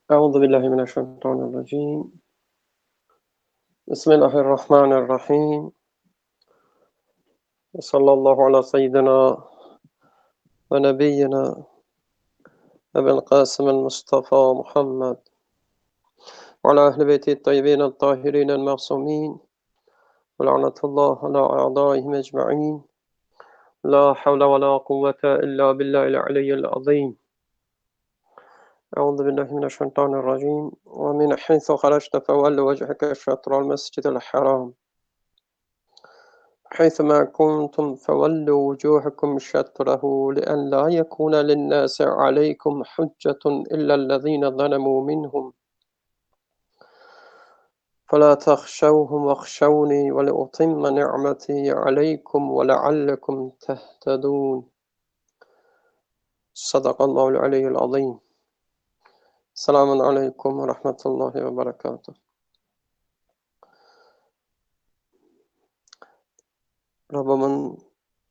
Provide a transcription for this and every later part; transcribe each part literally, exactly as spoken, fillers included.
أعوذ بالله من الشيطان الرجيم بسم الله الرحمن الرحيم وصلى الله على سيدنا ونبينا أبي القاسم المصطفى محمد وعلى أهل بيته الطيبين الطاهرين المعصومين ولعنة الله على أعدائهم أجمعين لا حول ولا قوة إلا بالله العلي العظيم أعوذ بالله من الشيطان الرجيم ومن حيث خرجت فول وجهك شطر المسجد الحرام حيثما كنتم فولوا وجوهكم شطره لئلا يكون للناس عليكم حجة إلا الذين ظلموا منهم فلا تخشوهم واخشوني ولأتم نعمتي عليكم ولعلكم تهتدون صدق الله العلي العظيم. Selamun aleyküm ve rahmetullahi ve berekatuhu. Rabbimin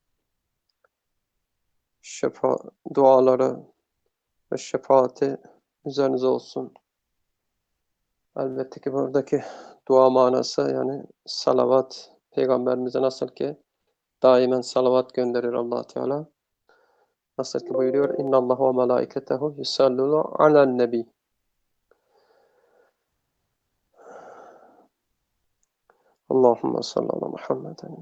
şefa duaları ve şefaati üzerinize olsun. Elbette ki buradaki dua manası yani salavat, Peygamberimize nasıl ki daimen salavat gönderir Allah Teala. Nasıl ki buyuruyor İnnallâhu ve melâiketehu yusallûne alen nebi. Allahümme salli ala Muhammeden.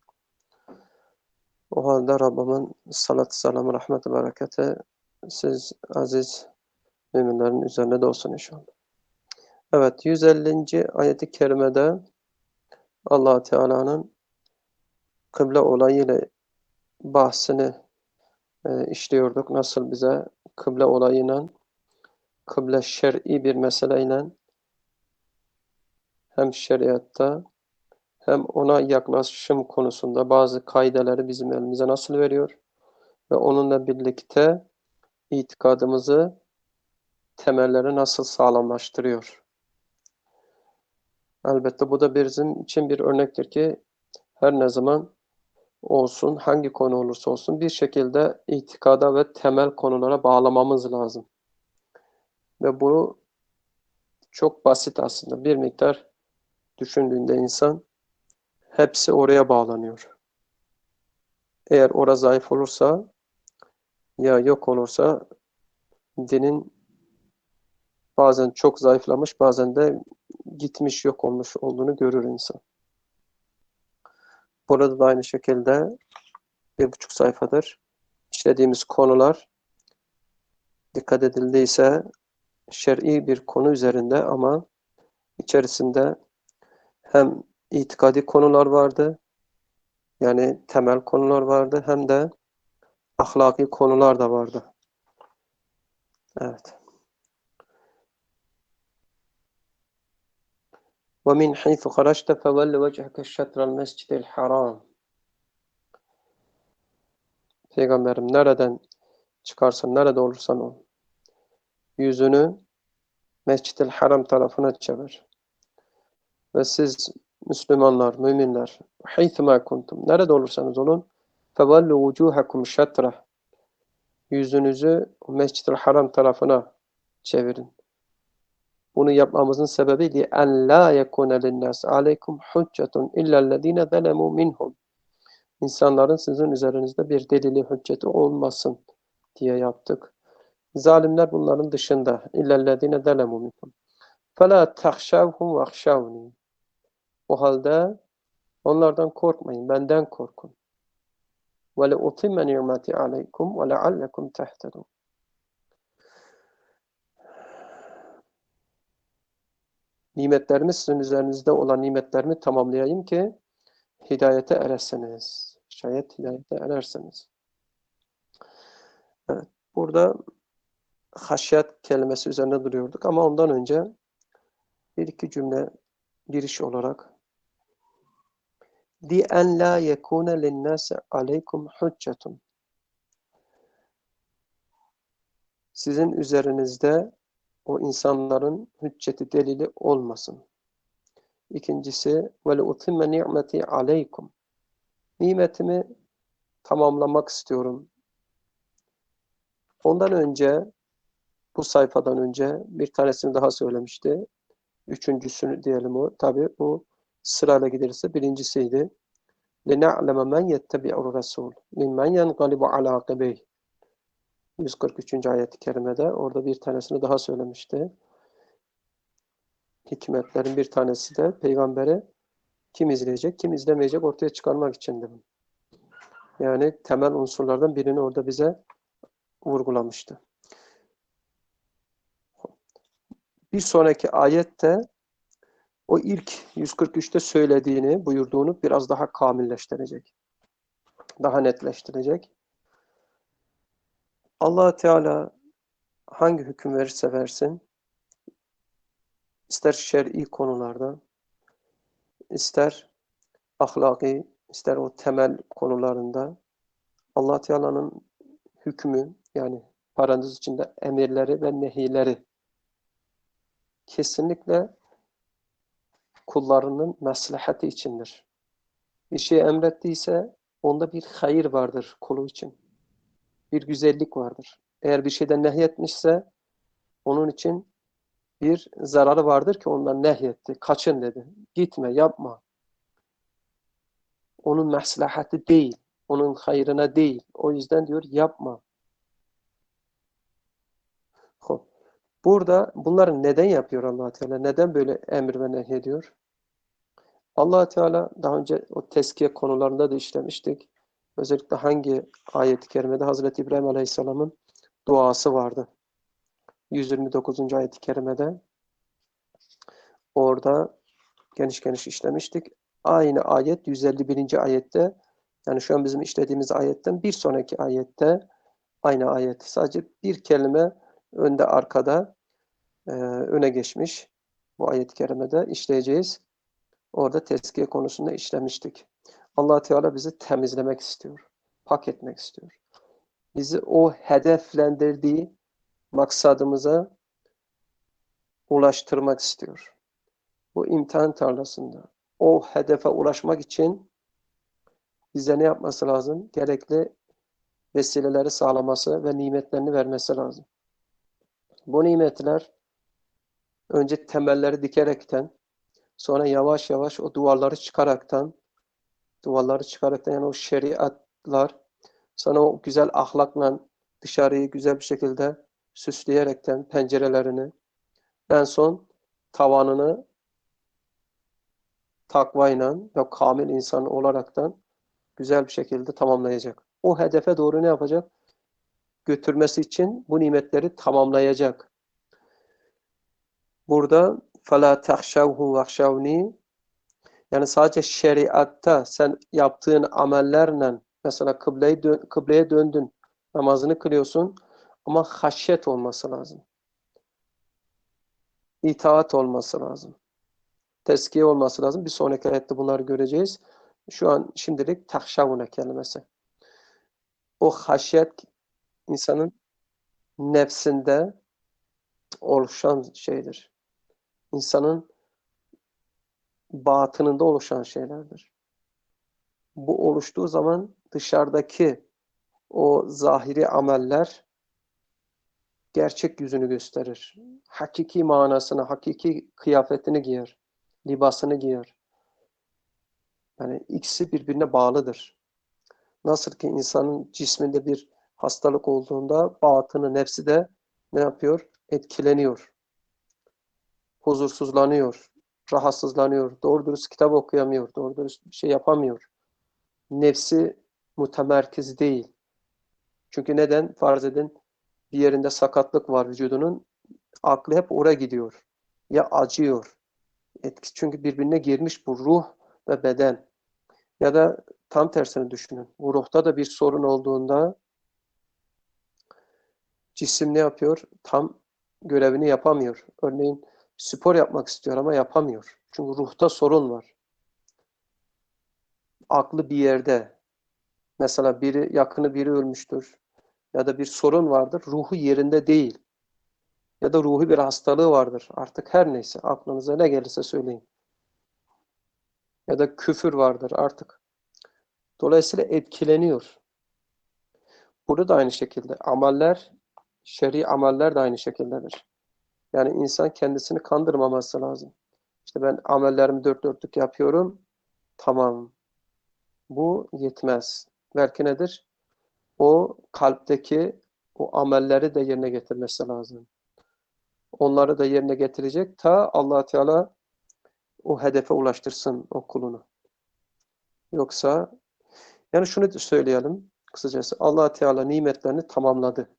O halde Rabbimin salatü selamı, rahmeti, bereketi siz aziz müminlerin üzerine de olsun inşallah. Evet, yüz ellinci ayet-i kerimede Allah Teala'nın kıble olayıyla bahsini e, işliyorduk. Nasıl bize kıble olayıyla, kıble şer'i bir meseleyle hem şeriatta hem ona yaklaşım konusunda bazı kaideleri bizim elimize nasıl veriyor ve onunla birlikte itikadımızı, temelleri nasıl sağlamlaştırıyor. Elbette bu da bizim için bir örnektir ki her ne zaman olsun, hangi konu olursa olsun bir şekilde itikada ve temel konulara bağlamamız lazım. Ve bu çok basit aslında. Bir miktar düşündüğünde insan hepsi oraya bağlanıyor. Eğer orada zayıf olursa ya yok olursa dinin bazen çok zayıflamış, bazen de gitmiş, yok olmuş olduğunu görür insan. Burada da aynı şekilde bir buçuk sayfadır işlediğimiz konular dikkat edildiyse şer'i bir konu üzerinde ama içerisinde hem itikadi konular vardı, yani temel konular vardı, hem de ahlaki konular da vardı. Evet. وَمِنْ حَيْثُ خَرَجْتَ فَوَلِّ وَجْهَكَ شَطْرَ الْمَسْجِدِ الْحَرَامِ. Peygamberim nereden çıkarsan, nerede olursan ol, yüzünü Mescid-i Haram tarafına çevir. Ve siz Müslümanlar, müminler, حَيْثُمَا كُنْتُمْ, nerede olursanız olun, فَوَلُّ وُجُوهَكُمْ شَطْرَهُ, yüzünüzü Mescid-i Haram tarafına çevirin. Bunu yapmamızın sebebi لِأَنْ لَا يَكُونَ لِلنَّاسِ عَلَيْكُمْ حُجَّةٌ إِلَّا الَّذ۪ينَ ظَلَمُوا مِنْهُمْ. İnsanların sizin üzerinizde bir delili, hücceti olmasın diye yaptık. Zalimler bunların dışında. اِلَّا الَّذ۪ينَ ظَلَمُوا مِنْهُمْ. فَلَا تَخْشَوْهُمْ وَخْشَوْنِي. O halde onlardan korkmayın, benden korkun. وَلَاُتِمَّ نِعْمَتِي عَلَيْكُمْ وَلَعَلَّكُمْ تَهْتَدُونَ. Nimetlerimi, sizin üzerinizde olan nimetlerimi tamamlayayım ki hidayete eresiniz. Şayet hidayete ererseniz. Evet, burada haşyet kelimesi üzerine duruyorduk ama ondan önce bir iki cümle giriş olarak di en la yekune linnâse aleykum hüccetun. Sizin üzerinizde o insanların hücceti, delili olmasın. İkincisi ve le utimme ni'meti aleykum. Nimetimi tamamlamak istiyorum. Ondan önce bu sayfadan önce bir tanesini daha söylemişti. Üçüncüsünü diyelim o. Tabi bu sırayla giderse birincisiydi. لِنَعْلَمَ مَنْ يَتَّبِعُ الرَّسُولِ مِنْمَنْ يَنْقَلِبُ عَلَى عَقِبَيْهِ yüz kırk üçüncü ayet-i kerimede orada bir tanesini daha söylemişti. Hikmetlerin bir tanesi de peygamberi kim izleyecek, kim izlemeyecek ortaya çıkarmak içindi. Yani temel unsurlardan birini orada bize vurgulamıştı. Bir sonraki ayette o ilk yüz kırk üçte söylediğini, buyurduğunu biraz daha kamilleştirecek. Daha netleştirecek. Allah Teala hangi hüküm verirse versin, ister şer'i konularda, ister ahlaki, ister o temel konularında Allah Teala'nın hükmü, yani parantez içinde emirleri ve nehileri kesinlikle kullarının maslahati içindir. Bir şey emrettiyse onda bir hayır vardır kulu için. Bir güzellik vardır. Eğer bir şeyden nehyetmişse onun için bir zararı vardır ki ondan nehyetti. Kaçın dedi. Gitme, yapma. Onun maslahatı değil. Onun hayrına değil. O yüzden diyor yapma. Burada bunları neden yapıyor Allah Teala? Neden böyle emir ve nehyediyor? Allah Teala daha önce o tezkiye konularında da işlemiştik. Özellikle hangi ayet-i kerimede Hazreti İbrahim Aleyhisselam'ın duası vardı. yüz yirmi dokuzuncu ayet-i kerimede orada geniş geniş işlemiştik. Aynı ayet yüz elli birinci ayette, yani şu an bizim işlediğimiz ayetten bir sonraki ayette aynı ayet. Sadece bir kelime önde arkada e, öne geçmiş. Bu ayet-i kerimede işleyeceğiz. Orada tezkiye konusunda işlemiştik. Allah Teala bizi temizlemek istiyor. Pak etmek istiyor. Bizi o hedeflendirdiği maksadımıza ulaştırmak istiyor. Bu imtihan tarlasında. O hedefe ulaşmak için bize ne yapması lazım? Gerekli vesileleri sağlaması ve nimetlerini vermesi lazım. Bu nimetler önce temelleri dikerekten, sonra yavaş yavaş o duvarları çıkaraktan, duvarları çıkaraktan yani o şeriatlar, sana o güzel ahlakla dışarıyı güzel bir şekilde süsleyerekten pencerelerini, en son tavanını takvayla ve kamil insan olaraktan güzel bir şekilde tamamlayacak. O hedefe doğru ne yapacak? Götürmesi için bu nimetleri tamamlayacak. Burada فَلَا تَخْشَوْهُ وَخْشَوْنِي yani sadece şeriatta sen yaptığın amellerle mesela kıbleye, dön kıbleye döndün, namazını kılıyorsun ama haşyet olması lazım. İtaat olması lazım. Teskiye olması lazım. Bir sonraki ayette bunları göreceğiz. Şu an şimdilik tahşavune kelimesi. O haşyet insanın nefsinde oluşan şeydir. İnsanın batınında oluşan şeylerdir. Bu oluştuğu zaman dışarıdaki o zahiri ameller gerçek yüzünü gösterir. Hakiki manasını, hakiki kıyafetini giyer. Libasını giyer. Yani ikisi birbirine bağlıdır. Nasıl ki insanın cisminde bir hastalık olduğunda batını, nefsi de ne yapıyor? Etkileniyor. Huzursuzlanıyor. Rahatsızlanıyor. Doğru dürüst kitap okuyamıyor. Doğru dürüst bir şey yapamıyor. Nefsi mütemerkiz değil. Çünkü neden? Farz edin bir yerinde sakatlık var vücudunun. Aklı hep oraya gidiyor. Ya acıyor. Etki, çünkü birbirine girmiş bu ruh ve beden. Ya da tam tersini düşünün. Bu ruhta da bir sorun olduğunda cisim ne yapıyor? Tam görevini yapamıyor. Örneğin spor yapmak istiyor ama yapamıyor. Çünkü ruhta sorun var. Aklı bir yerde. Mesela biri yakını biri ölmüştür. Ya da bir sorun vardır. Ruhu yerinde değil. Ya da ruhi bir hastalığı vardır. Artık her neyse aklınıza ne gelirse söyleyin. Ya da küfür vardır artık. Dolayısıyla etkileniyor. Burada da aynı şekilde ameller şer'i ameller de aynı şekildedir. Yani insan kendisini kandırmaması lazım. İşte ben amellerimi dört dörtlük yapıyorum. Tamam. Bu yetmez. Belki nedir? O kalpteki o amelleri de yerine getirmesi lazım. Onları da yerine getirecek ta Allah Teala o hedefe ulaştırsın o kulunu. Yoksa yani şunu söyleyelim kısacası Allah Teala nimetlerini tamamladı.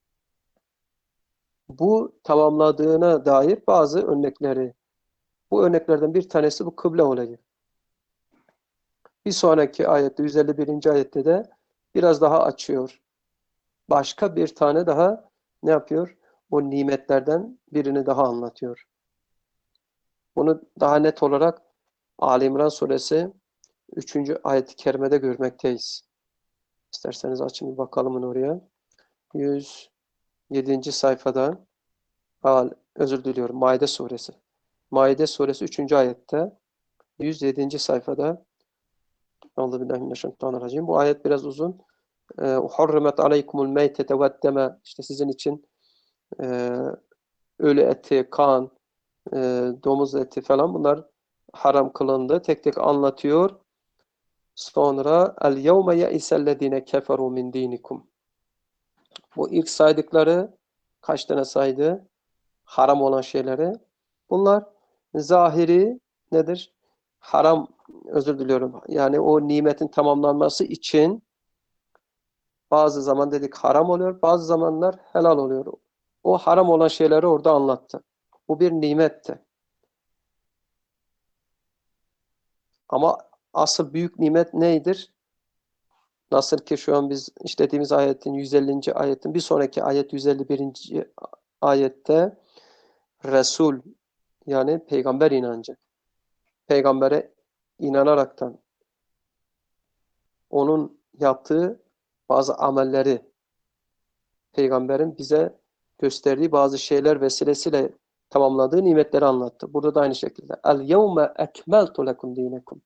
Bu tamamladığına dair bazı örnekleri. Bu örneklerden bir tanesi bu kıble olayı. Bir sonraki ayette yüz elli birinci ayette de biraz daha açıyor. Başka bir tane daha ne yapıyor? O nimetlerden birini daha anlatıyor. Bunu daha net olarak Ali İmran suresi üçüncü ayet-i kerimede görmekteyiz. İsterseniz açın bir bakalım oraya. yüz yedinci sayfada Al, özür diliyorum. Maide suresi. Maide suresi üçüncü ayette yüz yedinci sayfada Euzubillahimineşşeytanirracim. Bu ayet biraz uzun. Hurrimet aleykumul meytete veddeme işte sizin için e, ölü eti, kan, e, domuz eti falan bunlar haram kılındı. Tek tek anlatıyor. Sonra el yevme ye'isellezine keferu min dinikum. Bu ilk saydıkları kaç tane saydı? Haram olan şeyleri. Bunlar zahiri nedir? Haram, özür diliyorum. Yani o nimetin tamamlanması için bazı zaman dedik haram oluyor, bazı zamanlar helal oluyor. O haram olan şeyleri orada anlattı. Bu bir nimetti. Ama asıl büyük nimet neydir? Nasıl ki şu an biz işlediğimiz ayetin yüz ellinci ayetin bir sonraki ayet yüz elli birinci ayette Resul yani peygamber inancı. Peygambere inanaraktan onun yaptığı bazı amelleri peygamberin bize gösterdiği bazı şeyler vesilesiyle tamamladığı nimetleri anlattı. Burada da aynı şekilde. El yevme ekmeltu lekum dinekum.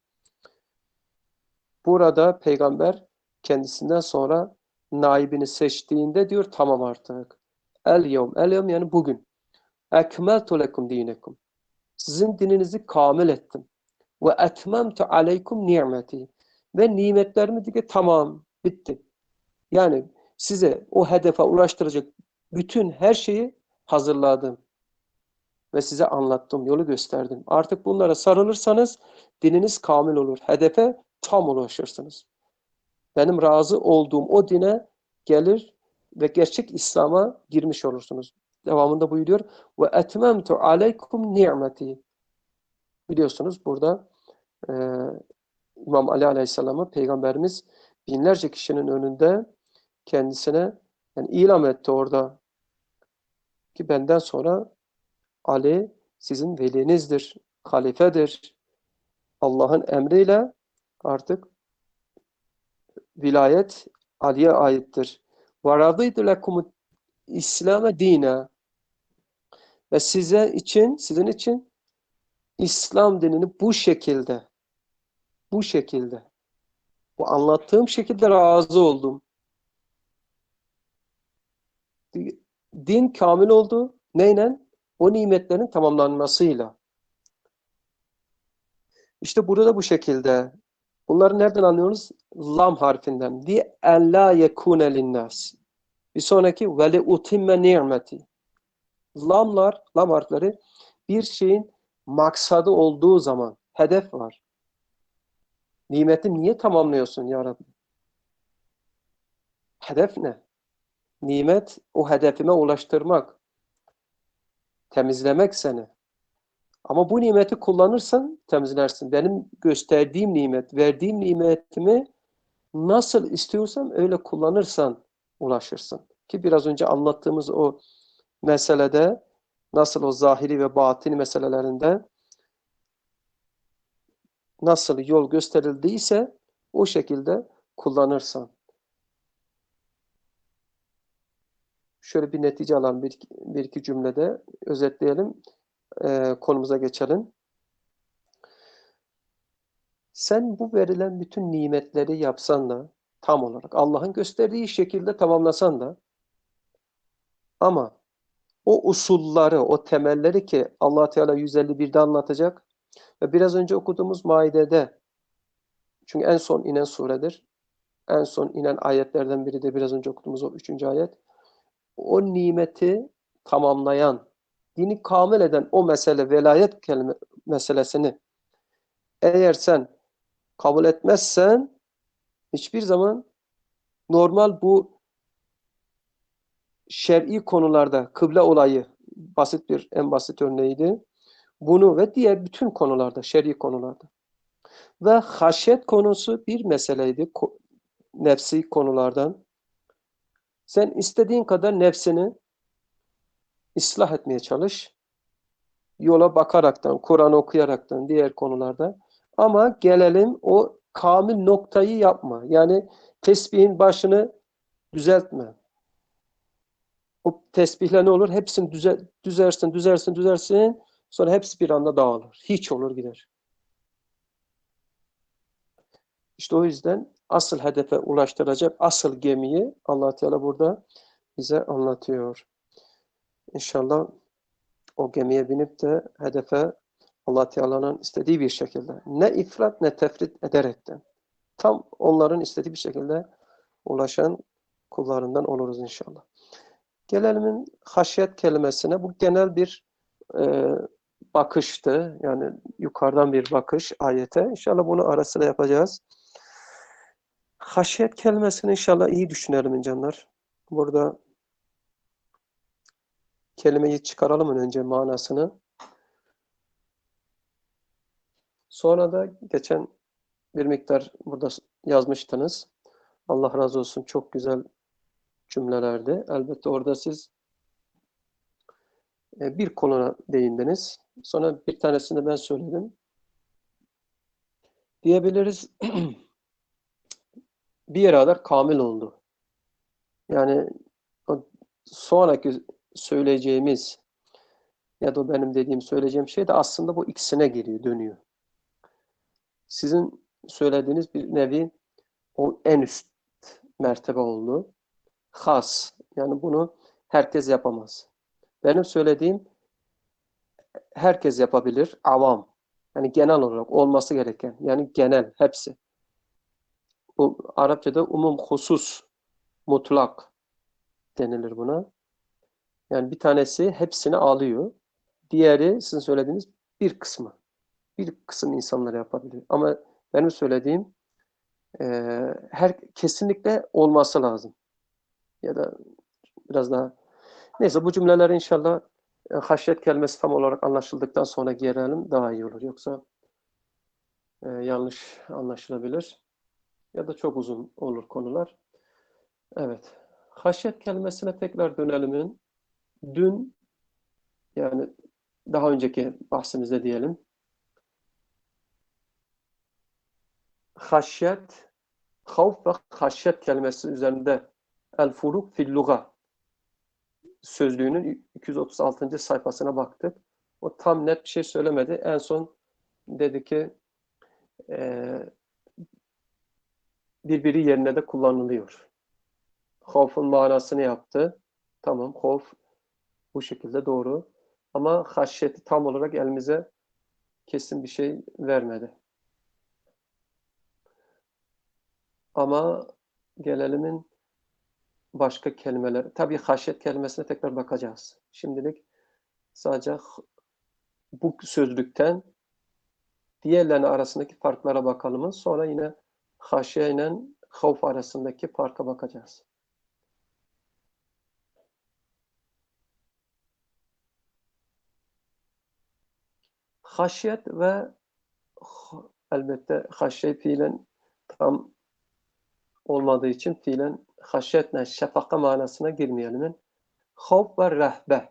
Burada peygamber kendisinden sonra naibini seçtiğinde diyor tamam artık. El yevm. El yevm yani bugün. Ekmeltu lekum dinekum. Sizin dininizi kamil ettim. Ve etmemtu aleykum nimeti. Ve nimetlerimi diye tamam bitti. Yani size o hedefe ulaştıracak bütün her şeyi hazırladım. Ve size anlattım, yolu gösterdim. Artık bunlara sarılırsanız dininiz kamil olur. Hedefe tam ulaşırsınız. Benim razı olduğum o dine gelir ve gerçek İslam'a girmiş olursunuz. Devamında buyuruyor. Ve etmemtu aleykum nimeti. Biliyorsunuz burada e, İmam Ali Aleyhisselam'ı Peygamberimiz binlerce kişinin önünde kendisine yani ilan etti orada ki benden sonra Ali sizin velinizdir, halifedir. Allah'ın emriyle artık vilayet Ali'ye aittir. وَرَضِيْتُ لَكُمُ İslam'e dine ve size için, sizin için İslam dinini bu şekilde, bu şekilde, bu anlattığım şekilde razı oldum. Din kamil oldu. Neyle? O nimetlerin tamamlanmasıyla. İşte burada da bu şekilde. Bunları nereden anlıyoruz? Lam harfinden. Li ella yekune linnas. Bir sonraki ve li utimme ni'meti. Lamlar, lam harfleri bir şeyin maksadı olduğu zaman hedef var. Nimeti niye tamamlıyorsun ya Rabbi? Hedef ne? Nimet o hedefime ulaştırmak, temizlemek seni. Ama bu nimeti kullanırsan temizlersin. Benim gösterdiğim nimet, verdiğim nimetimi nasıl istiyorsam öyle kullanırsan ulaşırsın. Ki biraz önce anlattığımız o meselede nasıl o zahiri ve batini meselelerinde nasıl yol gösterildiyse o şekilde kullanırsan. Şöyle bir netice alalım bir, bir iki cümlede özetleyelim. Ee, konumuza geçelim. Sen bu verilen bütün nimetleri yapsan da tam olarak Allah'ın gösterdiği şekilde tamamlasan da Ama o usulları, o temelleri ki Allah Teala yüz elli birde anlatacak ve biraz önce okuduğumuz Maide'de, çünkü en son inen suredir. En son inen ayetlerden biri de biraz önce okuduğumuz o üçüncü ayet. O nimeti tamamlayan, dini kamil eden o mesele, velayet kelime meselesini eğer sen kabul etmezsen hiçbir zaman normal bu şer'i konularda kıble olayı basit bir en basit örneğiydi. Bunu ve diğer bütün konularda, şer'i konularda. Ve haşyet konusu bir meseleydi. Nefsi konulardan. Sen istediğin kadar nefsini ıslah etmeye çalış. Yola bakaraktan, Kur'an okuyaraktan, diğer konularda. Ama gelelim o kamil noktayı yapma. Yani tesbihin başını düzeltme. O tesbihle ne olur? Hepsini düze, düzersin, düzersin, düzersin. Sonra hepsi bir anda dağılır. Hiç olur gider. İşte o yüzden asıl hedefe ulaştıracak asıl gemiyi Allah Teala burada bize anlatıyor. İnşallah o gemiye binip de hedefe Allah Teala'nın istediği bir şekilde, ne ifrat ne tefrit ederekten, tam onların istediği bir şekilde ulaşan kullarından oluruz inşallah. Gelelim haşyet kelimesine. Bu genel bir e, bakıştı. Yani yukarıdan bir bakış ayete. İnşallah bunu ara sıra yapacağız. Haşyet kelimesini inşallah iyi düşünelim canlar. Burada kelimeyi çıkaralım önce manasını. Sonra da geçen bir miktar burada yazmıştınız. Allah razı olsun. Çok güzel cümlelerdi. Elbette orada siz bir konuya değindiniz. Sonra bir tanesini ben söyledim. Diyebiliriz bir yere kadar kamil oldu. Yani o sonraki söyleyeceğimiz ya da benim dediğim söyleyeceğim şey de aslında bu ikisine giriyor, dönüyor. Sizin söylediğiniz bir nevi o en üst mertebe oldu. Has. Yani bunu herkes yapamaz. Benim söylediğim herkes yapabilir. Avam. Yani genel olarak olması gereken. Yani genel. Hepsi. Bu Arapçada umum husus mutlak denilir buna. Yani bir tanesi hepsini alıyor. Diğeri sizin söylediğiniz bir kısmı. Bir kısım insanlar yapabilir. Ama benim söylediğim e, her kesinlikle olması lazım. Ya da biraz daha neyse bu cümleleri inşallah e, haşyet kelimesi tam olarak anlaşıldıktan sonra girelim daha iyi olur. Yoksa e, yanlış anlaşılabilir. Ya da çok uzun olur konular. Evet. Haşyet kelimesine tekrar dönelim. Dün yani daha önceki bahsimizde diyelim. Haşyet, havf ve haşyet kelimesi üzerinde El Furuk fil Luga sözlüğünün iki yüz otuz altıncı sayfasına baktık. O tam net bir şey söylemedi. En son dedi ki e, birbiri yerine de kullanılıyor. Havf'un manasını yaptı. Tamam, havf bu şekilde doğru. Ama haşyeti tam olarak elimize kesin bir şey vermedi. Ama gelelimin başka kelimeler. Tabii haşyet kelimesine tekrar bakacağız. Şimdilik sadece bu sözlükten diğerlerine arasındaki farklara bakalım. Sonra yine haşye ile havf arasındaki farka bakacağız. Haşyet ve elbette haşye fiilen tam olmadığı için fiilen haşyetle şefaka manasına girmeyelim. Havf ve rehbe.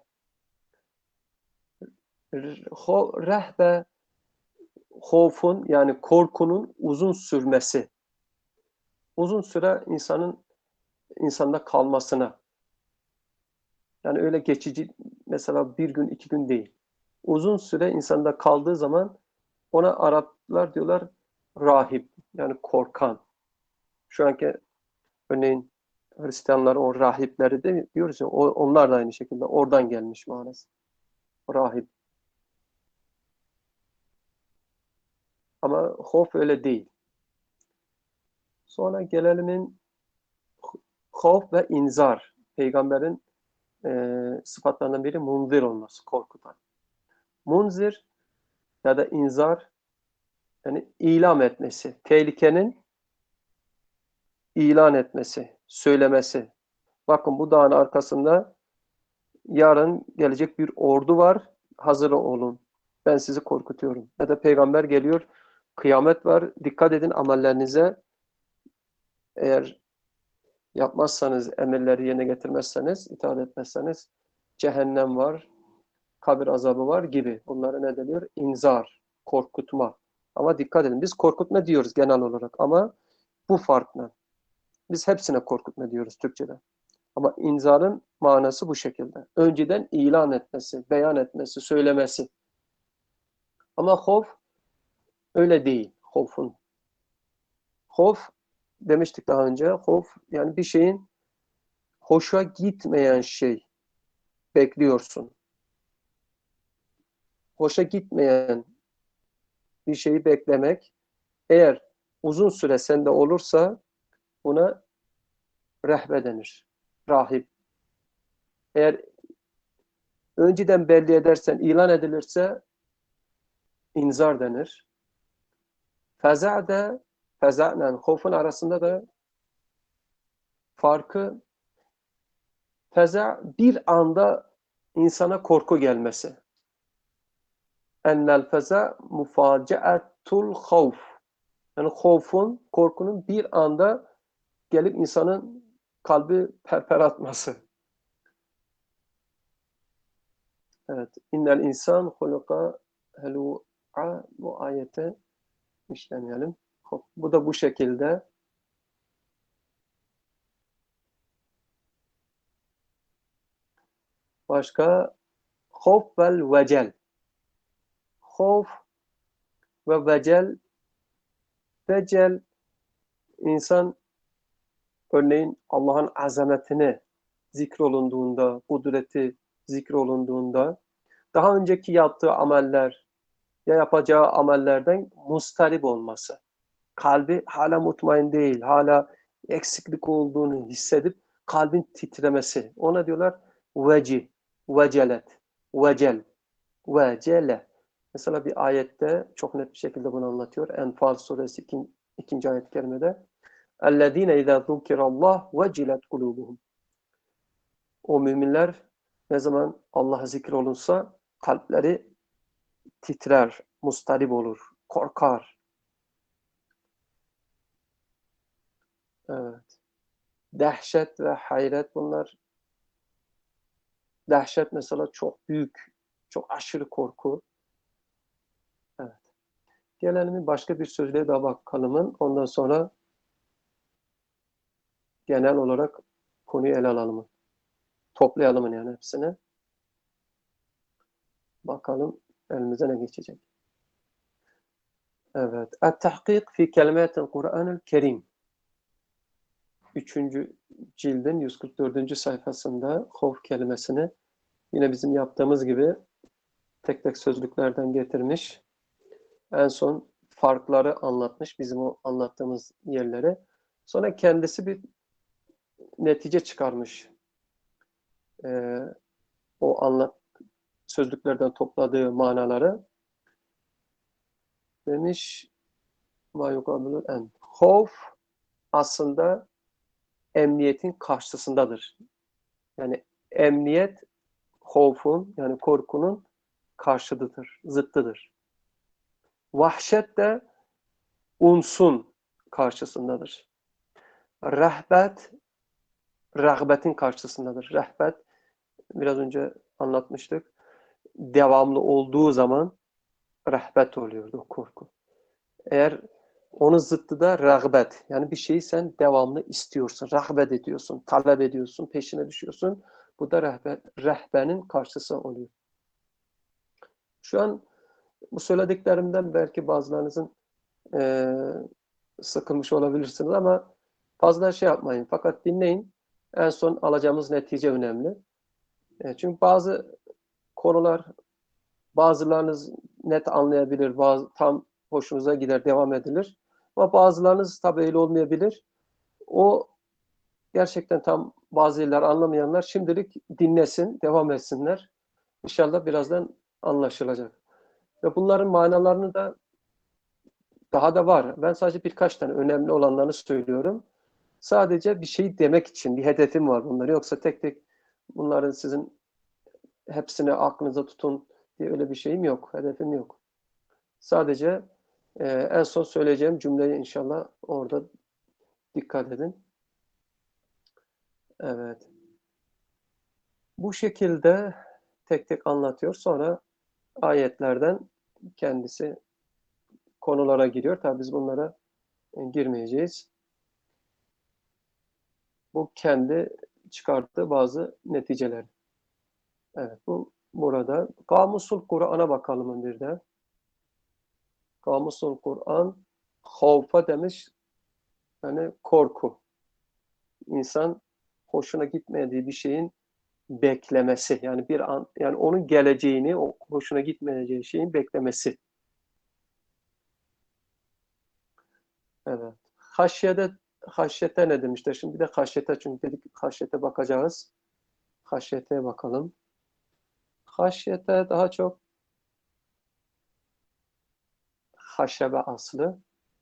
Rehbe havfun yani korkunun uzun sürmesi. Uzun süre insanın insanda kalmasına. Yani öyle geçici mesela bir gün iki gün değil. Uzun süre insanda kaldığı zaman ona Araplar diyorlar rahip yani korkan. Şu anki örneğin Hristiyanlar o rahipleri de diyoruz ya, o, onlar da aynı şekilde oradan gelmiş manası. Rahip. Ama hof öyle değil. Sonra gelelimin hof ve inzar. Peygamberin e, sıfatlarından biri munzir olması, korkutan. Munzir ya da inzar yani ilan etmesi, tehlikenin ilan etmesi, söylemesi. Bakın bu dağın arkasında yarın gelecek bir ordu var, hazır olun. Ben sizi korkutuyorum. Ya da peygamber geliyor, kıyamet var, dikkat edin amellerinize. Eğer yapmazsanız, emirleri yerine getirmezseniz, itaat etmezseniz cehennem var, kabir azabı var gibi. Bunları ne deniyor? İnzar, korkutma. Ama dikkat edin, biz korkutma diyoruz genel olarak ama bu farklı. Biz hepsine korkutma diyoruz Türkçe'de. Ama inzarın manası bu şekilde. Önceden ilan etmesi, beyan etmesi, söylemesi. Ama hof öyle değil. Hofun. Hof demiştik daha önce. Hof yani bir şeyin hoşa gitmeyen şey bekliyorsun. Hoşa gitmeyen bir şeyi beklemek eğer uzun süre sende olursa buna rehbe denir. Rahip. Eğer önceden belli edersen, ilan edilirse inzar denir. Feza da feza'la hofun arasında da farkı feza bir anda insana korku gelmesi. Ennel feza mufaceatul havf. Yani havfun, korkunun bir anda gelip insanın kalbi perper atması. Evet. İnnel insan huluka helu'a bu ayete işlemeyelim. Bu da bu şekilde. Başka havf vel vecel. Havf ve vecel. Vecel insan örneğin Allah'ın azametini zikrolunduğunda, kudreti zikrolunduğunda daha önceki yaptığı ameller ya yapacağı amellerden mustarip olması. Kalbi hala mutmain değil, hala eksiklik olduğunu hissedip kalbin titremesi. Ona diyorlar veci, vecelet, vecel, vecele. Mesela bir ayette çok net bir şekilde bunu anlatıyor. Enfal suresi ikinci, ikinci ayet-i kerimede. اَلَّذ۪ينَ اِذَا ذُكِرَ اللّٰهِ وَجِلَتْ قُلُوبُهُمْ. O müminler ne zaman Allah zikrolunsa kalpleri titrer, mustarip olur, korkar. Evet. Dehşet ve hayret bunlar. Dehşet mesela çok büyük, çok aşırı korku. Evet. Gelelim başka bir sözlüğe daha bakalım. Ondan sonra genel olarak konuyu ele alalım. Toplayalım yani hepsini. Bakalım elimize ne geçecek. Evet. Et-tahkik fi kelimatil Kur'anil Kerim. Üçüncü cildin yüz kırk dördüncü sayfasında havf kelimesini yine bizim yaptığımız gibi tek tek sözlüklerden getirmiş. En son farkları anlatmış bizim o anlattığımız yerlere. Sonra kendisi bir netice çıkarmış. Ee, o anlat sözlüklerden topladığı manaları. Demiş ma yukabilul en. Havf aslında emniyetin karşısındadır. Yani emniyet havfun yani korkunun karşıtıdır, zıttıdır. Vahşet de unsun karşısındadır. Rehbet, rağbetin karşısındadır. Rehbet, biraz önce anlatmıştık. Devamlı olduğu zaman rehbet oluyordu o korku. Eğer onun zıttı da rağbet. Yani bir şeyi sen devamlı istiyorsun, rağbet ediyorsun, talep ediyorsun, peşine düşüyorsun. Bu da rehbet, rehbenin karşısı oluyor. Şu an bu söylediklerimden belki bazılarınızın e, sıkılmış olabilirsiniz ama fazla şey yapmayın. Fakat dinleyin. en son alacağımız netice önemli. E, çünkü bazı konular bazılarınız net anlayabilir, bazı tam hoşunuza gider, devam edilir. Ama bazılarınız tabii öyle olmayabilir. O gerçekten tam bazı yerler anlamayanlar şimdilik dinlesin, devam etsinler. İnşallah birazdan anlaşılacak. Ve bunların manalarını da daha da var. Ben sadece birkaç tane önemli olanlarını söylüyorum. Sadece bir şey demek için bir hedefim var bunlar. Yoksa tek tek bunların sizin hepsini aklınıza tutun diye öyle bir şeyim yok. Hedefim yok. Sadece e, en son söyleyeceğim cümleyi inşallah orada dikkat edin. Evet. Bu şekilde tek tek anlatıyor. Sonra ayetlerden kendisi konulara giriyor. Tabii biz bunlara girmeyeceğiz. Bu kendi çıkarttığı bazı neticeler. Evet, bu burada. Kamusul Kur'an'a bakalım bir de. Kamusul Kur'an havfa demiş, yani korku. İnsan hoşuna gitmediği bir şeyin beklemesi. Yani bir an, yani onun geleceğini, o hoşuna gitmeyeceği şeyin beklemesi. Evet. Haşyede, haşyete ne demişler? Şimdi bir de haşyete, çünkü dedik haşyete bakacağız. Haşyete bakalım. Haşyete daha çok haşebe aslı.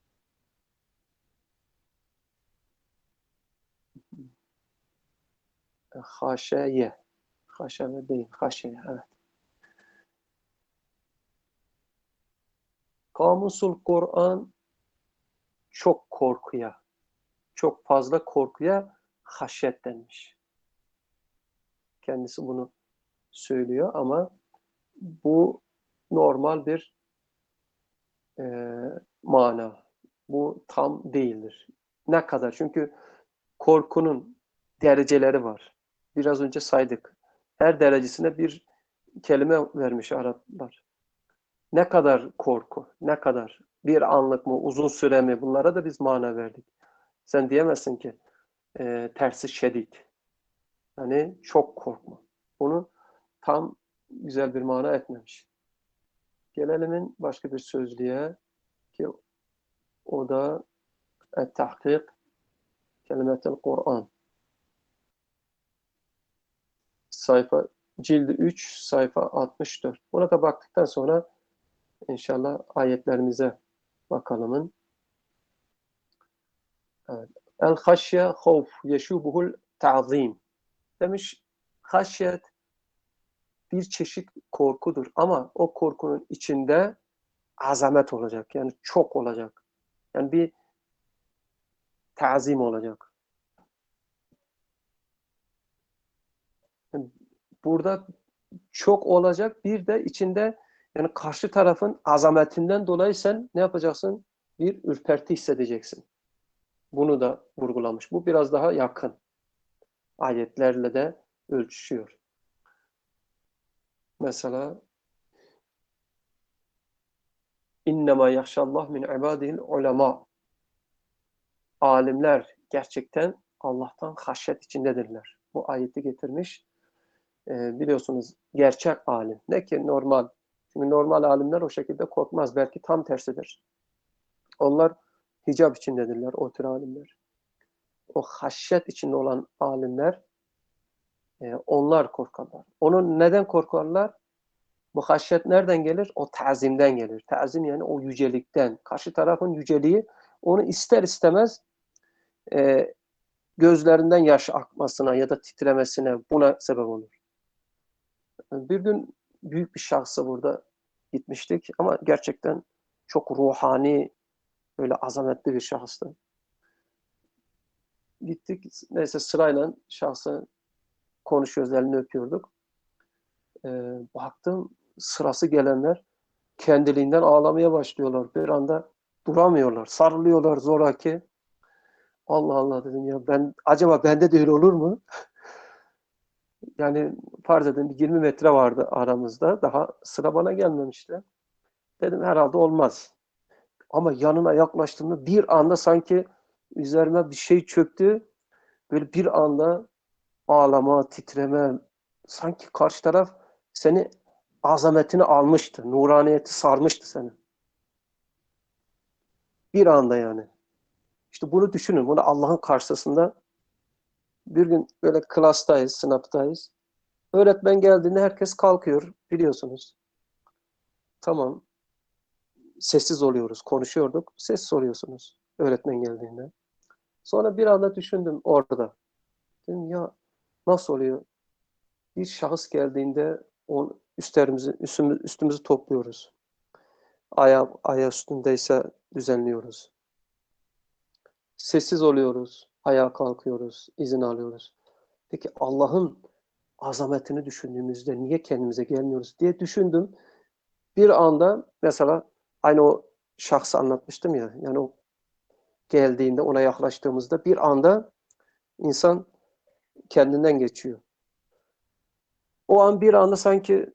Haşeye. Haşebe değil, haşeye. Evet. Kamusul Kur'an çok korkuya, çok fazla korkuya haşyet denmiş. Kendisi bunu söylüyor ama bu normal bir e, mana. Bu tam değildir. Ne kadar? Çünkü korkunun dereceleri var. Biraz önce saydık. Her derecesine bir kelime vermiş Araplar. Ne kadar korku, ne kadar bir anlık mı, uzun süre mi, bunlara da biz mana verdik. Sen diyemezsin ki e, tersi şedid. Yani çok korkma. Bunu tam güzel bir mana etmemiş. Gelelim başka bir sözlüğe ki o da et-tahkik kelimetel Kur'an. Sayfa cildi üç sayfa altmış dört. Buna da baktıktan sonra inşallah ayetlerimize bakalım. Evet. El-haşye havf yeşubuhul ta'zim. Demiş haşyet bir çeşit korkudur ama o korkunun içinde azamet olacak. Yani çok olacak. Yani bir tazim olacak. Yani burada çok olacak, bir de içinde yani karşı tarafın azametinden dolayı sen ne yapacaksın? Bir ürperti hissedeceksin. Bunu da vurgulamış. Bu biraz daha yakın. Ayetlerle de ölçüşüyor. Mesela İnnemâ yahşallah min ibâdihil ulema. Alimler gerçekten Allah'tan haşyet içindedirler. Bu ayeti getirmiş. Ee, biliyorsunuz gerçek alim. Ne ki normal. Çünkü normal alimler o şekilde korkmaz. Belki tam tersidir. Onlar hicap içindedirler, o tür alimler. O haşyet içinde olan alimler e, onlar korkarlar. Onun neden korkarlar? Bu haşyet nereden gelir? O tazimden gelir. Tazim yani o yücelikten. Karşı tarafın yüceliği onu ister istemez e, gözlerinden yaş akmasına ya da titremesine, buna sebep olur. Bir gün büyük bir şahsa burada gitmiştik ama gerçekten çok ruhani, böyle azametli bir şahıstı. Gittik, neyse sırayla şahsı konuşuyoruz, elini öpüyorduk. Ee, baktım sırası gelenler kendiliğinden ağlamaya başlıyorlar. Bir anda duramıyorlar, sarılıyorlar zoraki. Allah Allah dedim ya, ben acaba bende de öyle olur mu? Yani farz edin bir yirmi metre vardı aramızda. Daha sıra bana gelmemişti. Dedim herhalde olmaz. Ama yanına yaklaştığımda bir anda sanki üzerime bir şey çöktü. Böyle bir anda ağlama, titreme, sanki karşı taraf seni azametini almıştı, nuraniyeti sarmıştı seni. Bir anda yani. İşte bunu düşünün, bunu Allah'ın karşısında bir gün böyle klastayız, sınıftayız. Öğretmen geldiğinde herkes kalkıyor, biliyorsunuz. Tamam, sessiz oluyoruz, konuşuyorduk, sessiz oluyorsunuz öğretmen geldiğinde. Sonra bir anda düşündüm orada. Dedim ya nasıl oluyor? Bir şahıs geldiğinde on, üstlerimizi, üstümüzü, üstümüzü topluyoruz. Aya, aya üstündeyse düzenliyoruz. Sessiz oluyoruz, ayağa kalkıyoruz, izin alıyoruz. Peki Allah'ın azametini düşündüğümüzde niye kendimize gelmiyoruz diye düşündüm. Bir anda mesela aynı o şahsı anlatmıştım ya, yani o geldiğinde ona yaklaştığımızda bir anda insan kendinden geçiyor. O an bir anda sanki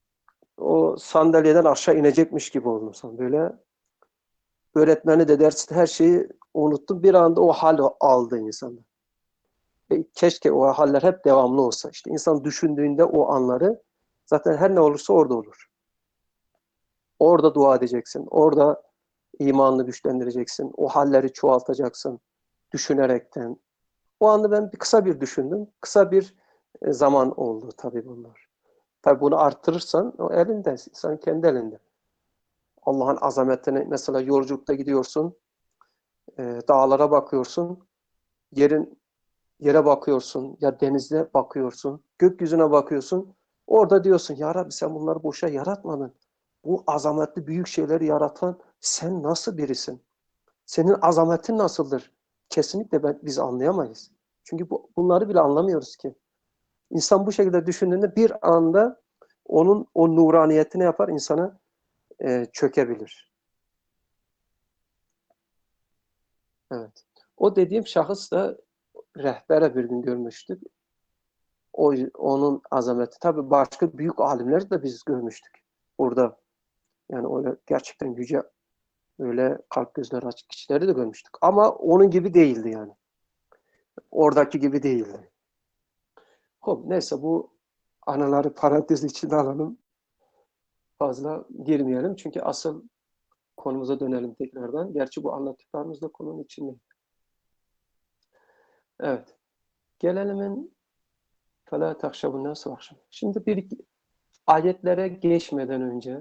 o sandalyeden aşağı inecekmiş gibi oldum sana. Böyle öğretmeni de derste her şeyi unuttum. Bir anda o hal aldı insanı. E, keşke o haller hep devamlı olsa. İşte insan düşündüğünde o anları zaten her ne olursa orada olur. Orada dua edeceksin. Orada imanını güçlendireceksin. O halleri çoğaltacaksın. Düşünerekten. O anda ben bir kısa bir düşündüm. Kısa bir e, zaman oldu tabii bunlar. Tabii bunu arttırırsan o elinde. İnsan kendi elinde. Allah'ın azametini mesela yolculukta gidiyorsun. E, dağlara bakıyorsun. Yerin yere bakıyorsun. Ya denize bakıyorsun. Gökyüzüne bakıyorsun. Orada diyorsun ya Rabbi sen bunları boşa yaratmadın. Bu azametli büyük şeyleri yaratan sen nasıl birisin? Senin azametin nasıldır? Kesinlikle ben, biz anlayamayız. Çünkü bu, bunları bile anlamıyoruz ki. İnsan bu şekilde düşündüğünde bir anda onun o nuraniyetini yapar, insana e, çökebilir. Evet. O dediğim şahıs da rehbere bir gün görmüştük. O, onun azameti. Tabii başka büyük alimleri de biz görmüştük burada. Yani öyle gerçekten yüce, öyle kalp gözleri açık kişileri de görmüştük. Ama onun gibi değildi yani. Oradaki gibi değildi. Hop, neyse bu anıları parantez içinde alalım. Fazla girmeyelim. Çünkü asıl konumuza dönelim tekrardan. Gerçi bu anlattıklarımız da konunun içinde. Evet. Gelelim فَلَا تَخْشَوُ النَّاسَ وَخْشَوْنِ. Şimdi bir ayetlere geçmeden önce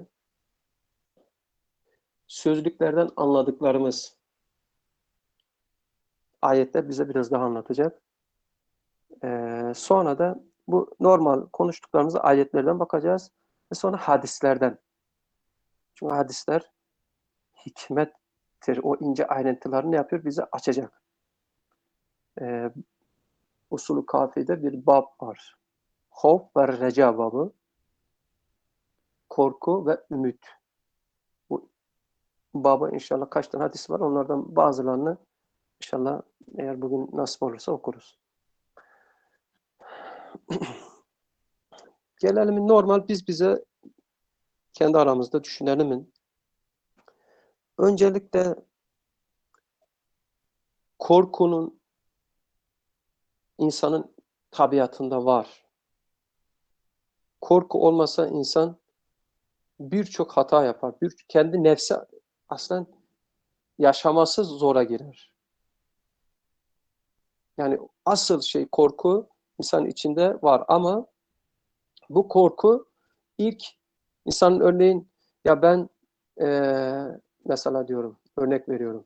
sözlüklerden anladıklarımız ayetler bize biraz daha anlatacak. Ee, sonra da bu normal konuştuklarımızı ayetlerden bakacağız. Ve sonra hadislerden. Çünkü hadisler hikmettir. O ince ayrıntılarını ne yapıyor? Bize açacak. Ee, Usulü Kafi'de bir bab var. Havf ve reca babı. Korku ve ümit. Bu baba inşallah kaç tane hadis var. Onlardan bazılarını inşallah eğer bugün nasip olursa okuruz. Gelelim normal biz bize kendi aramızda düşünelim. Öncelikle korkunun insanın tabiatında var. Korku olmasa insan birçok hata yapar. Bir, kendi nefsi aslında yaşaması zora girer. Yani asıl şey korku insanın içinde var ama bu korku ilk insanın örneğin ya ben ee, mesela diyorum örnek veriyorum.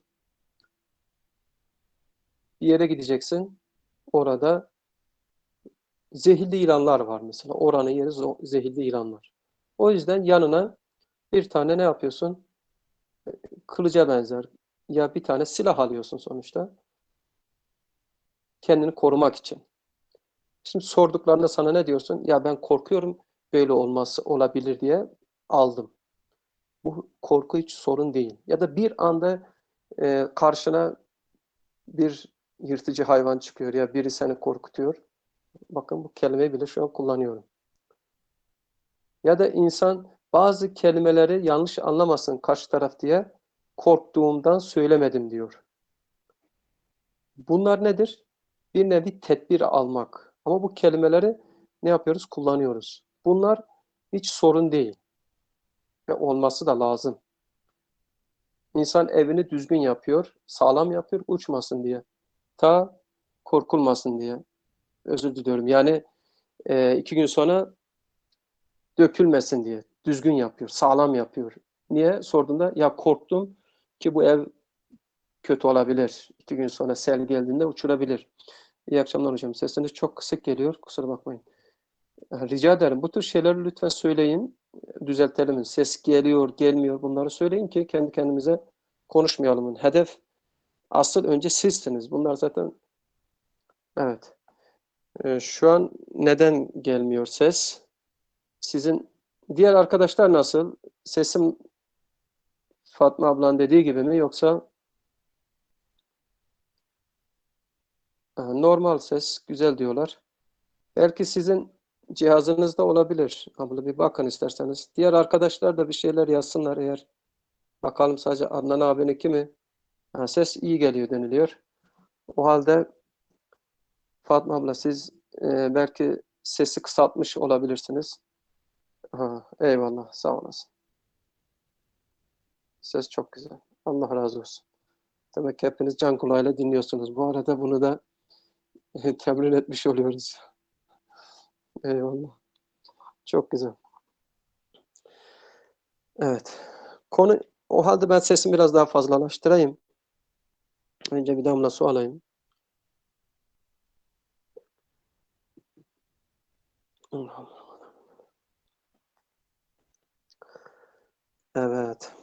Bir yere gideceksin. Orada zehirli yılanlar var mesela. Oranın yeri zehirli yılanlar. O yüzden yanına bir tane ne yapıyorsun? Kılıca benzer. Ya bir tane silah alıyorsun sonuçta. Kendini korumak için. Şimdi sorduklarında sana ne diyorsun? Ya ben korkuyorum böyle olması olabilir diye aldım. Bu korku hiç sorun değil. Ya da bir anda e, karşına bir yırtıcı hayvan çıkıyor ya biri seni korkutuyor. Bakın bu kelimeyi bile şu an kullanıyorum. Ya da insan bazı kelimeleri yanlış anlamasın karşı taraf diye korktuğumdan söylemedim diyor. Bunlar nedir? Bir nevi tedbir almak. Ama bu kelimeleri ne yapıyoruz? Kullanıyoruz. Bunlar hiç sorun değil ve olması da lazım. İnsan evini düzgün yapıyor, sağlam yapıyor, uçmasın diye. Ta korkulmasın diye. Özür diliyorum. Yani e, iki gün sonra dökülmesin diye. Düzgün yapıyor, sağlam yapıyor. Niye? Sorduğunda ya korktum ki bu ev kötü olabilir. İki gün sonra sel geldiğinde uçurabilir. İyi akşamlar hocam. Sesiniz çok kısık geliyor. Kusura bakmayın. Rica ederim. Bu tür şeyleri lütfen söyleyin. Düzeltelim. Ses geliyor, gelmiyor. Bunları söyleyin ki kendi kendimize konuşmayalım. Hedef asıl önce sizsiniz. Bunlar zaten evet. Ee, şu an neden gelmiyor ses? Sizin diğer arkadaşlar nasıl? Sesim Fatma ablanın dediği gibi mi yoksa e, normal ses, güzel diyorlar. Belki sizin cihazınızda olabilir. Abla bir bakın isterseniz. Diğer arkadaşlar da bir şeyler yazsınlar eğer. Bakalım sadece Adnan abininki mi? Ha, ses iyi geliyor deniliyor. O halde Fatma abla siz e, belki sesi kısaltmış olabilirsiniz. Ha, eyvallah sağ olasın. Ses çok güzel. Allah razı olsun. Demek ki hepiniz can kulağıyla dinliyorsunuz. Bu arada bunu da temin etmiş oluyoruz. Eyvallah. Çok güzel. Evet. Konu o halde ben sesimi biraz daha fazlalaştırayım. Önce bir damla su alayım. Evet.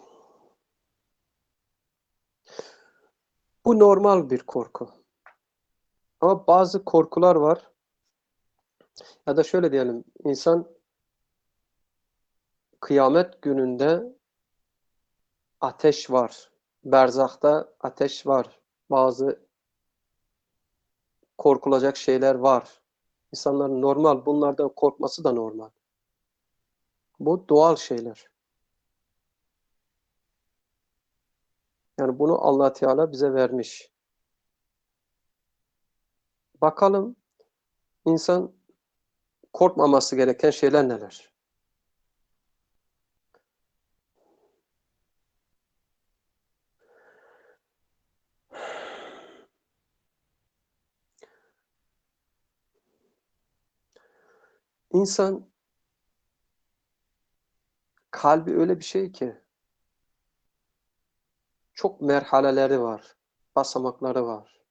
Bu normal bir korku. Ama bazı korkular var. Ya da şöyle diyelim. İnsan kıyamet gününde ateş var. Berzahta ateş var. Bazı korkulacak şeyler var. İnsanların normal bunlardan korkması da normal. Bu doğal şeyler. Yani bunu Allah Teala bize vermiş. Bakalım insan korkmaması gereken şeyler neler? İnsan kalbi öyle bir şey ki çok merhaleleri var, basamakları var.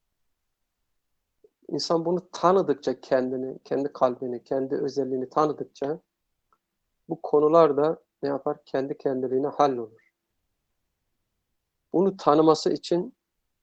İnsan bunu tanıdıkça kendini, kendi kalbini, kendi özelliğini tanıdıkça bu konular da ne yapar? Kendi kendiliğine hallolur. Bunu tanıması için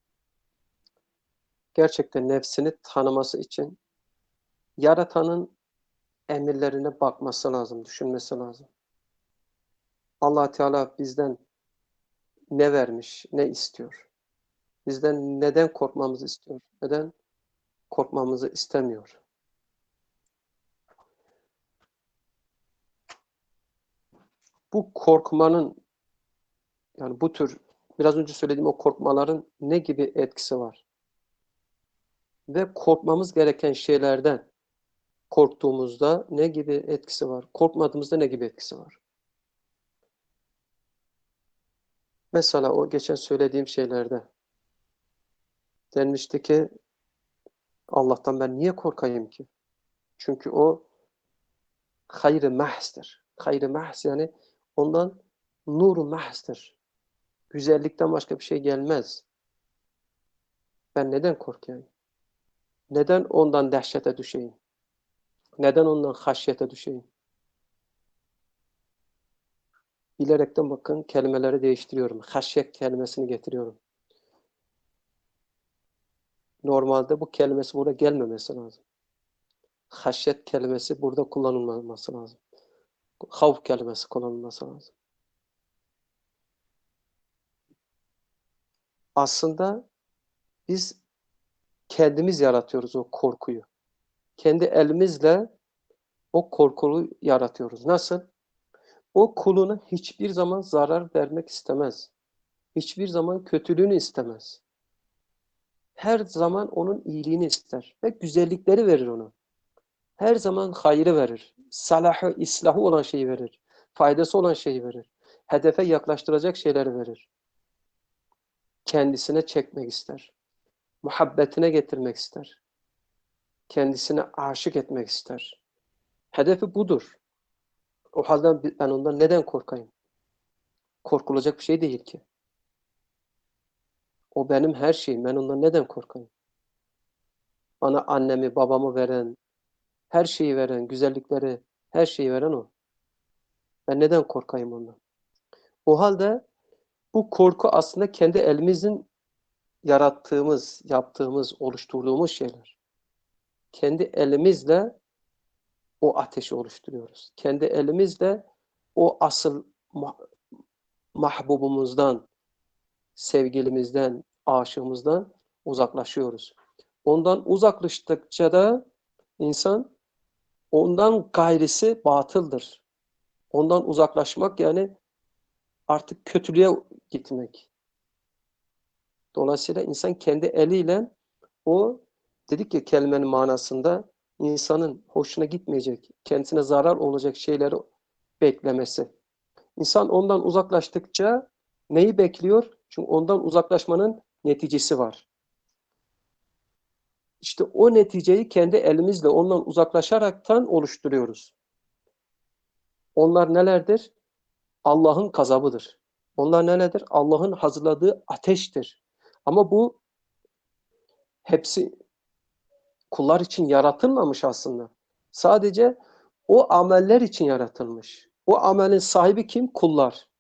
gerçekten nefsini tanıması için yaratanın emirlerine bakması lazım, düşünmesi lazım. Allah Teala bizden ne vermiş, ne istiyor? Bizden neden korkmamızı istiyor? Neden korkmamızı istemiyor? Bu korkmanın yani bu tür biraz önce söylediğim o korkmaların ne gibi etkisi var? Ve korkmamız gereken şeylerden korktuğumuzda ne gibi etkisi var? Korkmadığımızda ne gibi etkisi var? Mesela o geçen söylediğim şeylerde denmişti ki Allah'tan ben niye korkayım ki? Çünkü o hayr-ı mahs'tir. Hayr-ı mahs yani ondan nur-u mahs'tir. Güzellikten başka bir şey gelmez. Ben neden korkayım? Neden ondan dehşete düşeyim? Neden ondan haşyete düşeyim? Bilerekten bakın kelimeleri değiştiriyorum. Haşyet kelimesini getiriyorum. Normalde bu kelimesi burada gelmemesi lazım. Haşyet kelimesi burada kullanılmaması lazım. Havf kelimesi kullanılması lazım. Aslında biz kendimiz yaratıyoruz o korkuyu. Kendi elimizle o korkuyu yaratıyoruz. Nasıl? O kuluna hiçbir zaman zarar vermek istemez. Hiçbir zaman kötülüğünü istemez. Her zaman onun iyiliğini ister ve güzellikleri verir ona. Her zaman hayrı verir. Salahı, islahı olan şeyi verir. Faydası olan şeyi verir. Hedefe yaklaştıracak şeyleri verir. Kendisine çekmek ister. Muhabbetine getirmek ister. Kendisine aşık etmek ister. Hedefi budur. O halde ben ondan neden korkayım? Korkulacak bir şey değil ki. O benim her şeyim. Ben ondan neden korkayım? Bana annemi, babamı veren, her şeyi veren, güzellikleri, her şeyi veren o. Ben neden korkayım ondan? O halde bu korku aslında kendi elimizin yarattığımız, yaptığımız, oluşturduğumuz şeyler. Kendi elimizle o ateşi oluşturuyoruz. Kendi elimizle o asıl mahbubumuzdan, sevgilimizden, aşığımızdan uzaklaşıyoruz. Ondan uzaklaştıkça da insan ondan gayrisi batıldır. Ondan uzaklaşmak yani artık kötülüğe gitmek. Dolayısıyla insan kendi eliyle o dedik ya kelimenin manasında insanın hoşuna gitmeyecek, kendisine zarar olacak şeyleri beklemesi. İnsan ondan uzaklaştıkça neyi bekliyor? Çünkü ondan uzaklaşmanın neticesi var. İşte o neticeyi kendi elimizle ondan uzaklaşaraktan oluşturuyoruz. Onlar nelerdir? Allah'ın gazabıdır. Onlar nelerdir? Allah'ın hazırladığı ateştir. Ama bu hepsi kullar için yaratılmamış aslında. Sadece o ameller için yaratılmış. O amelin sahibi kim? Kullar.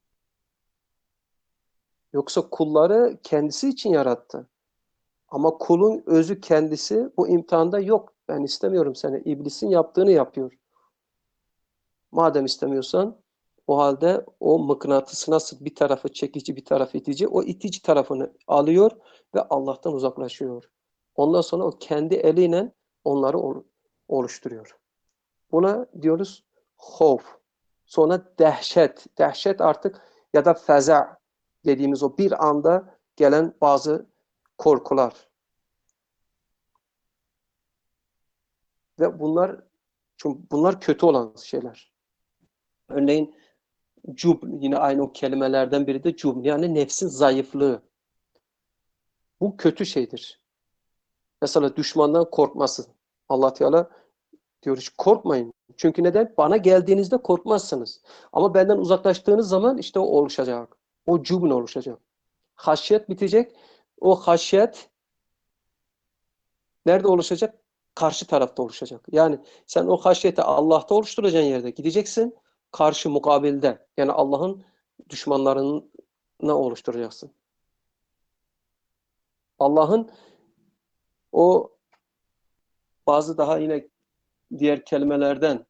Yoksa kulları kendisi için yarattı. Ama kulun özü kendisi bu imtihanda yok. Ben istemiyorum seni. İblisin yaptığını yapıyor. Madem istemiyorsan o halde o mıknatısı nasıl bir tarafı çekici bir tarafı itici o itici tarafını alıyor ve Allah'tan uzaklaşıyor. Ondan sonra o kendi eliyle onları oluşturuyor. Buna diyoruz havf. Sonra dehşet. Dehşet artık ya da feza dediğimiz o bir anda gelen bazı korkular. Ve bunlar çünkü bunlar kötü olan şeyler. Örneğin cub yine aynı o kelimelerden biri de cub yani nefsin zayıflığı. Bu kötü şeydir. Mesela düşmandan korkmasın. Allah Teala diyor hiç korkmayın. Çünkü neden? Bana geldiğinizde korkmazsınız. Ama benden uzaklaştığınız zaman işte o oluşacak. O cubun oluşacak. Haşyet bitecek. O haşyet nerede oluşacak? Karşı tarafta oluşacak. Yani sen o haşyeti Allah'ta oluşturacağın yerde gideceksin. Karşı mukabilde yani Allah'ın düşmanlarına oluşturacaksın. Allah'ın o bazı daha yine diğer kelimelerden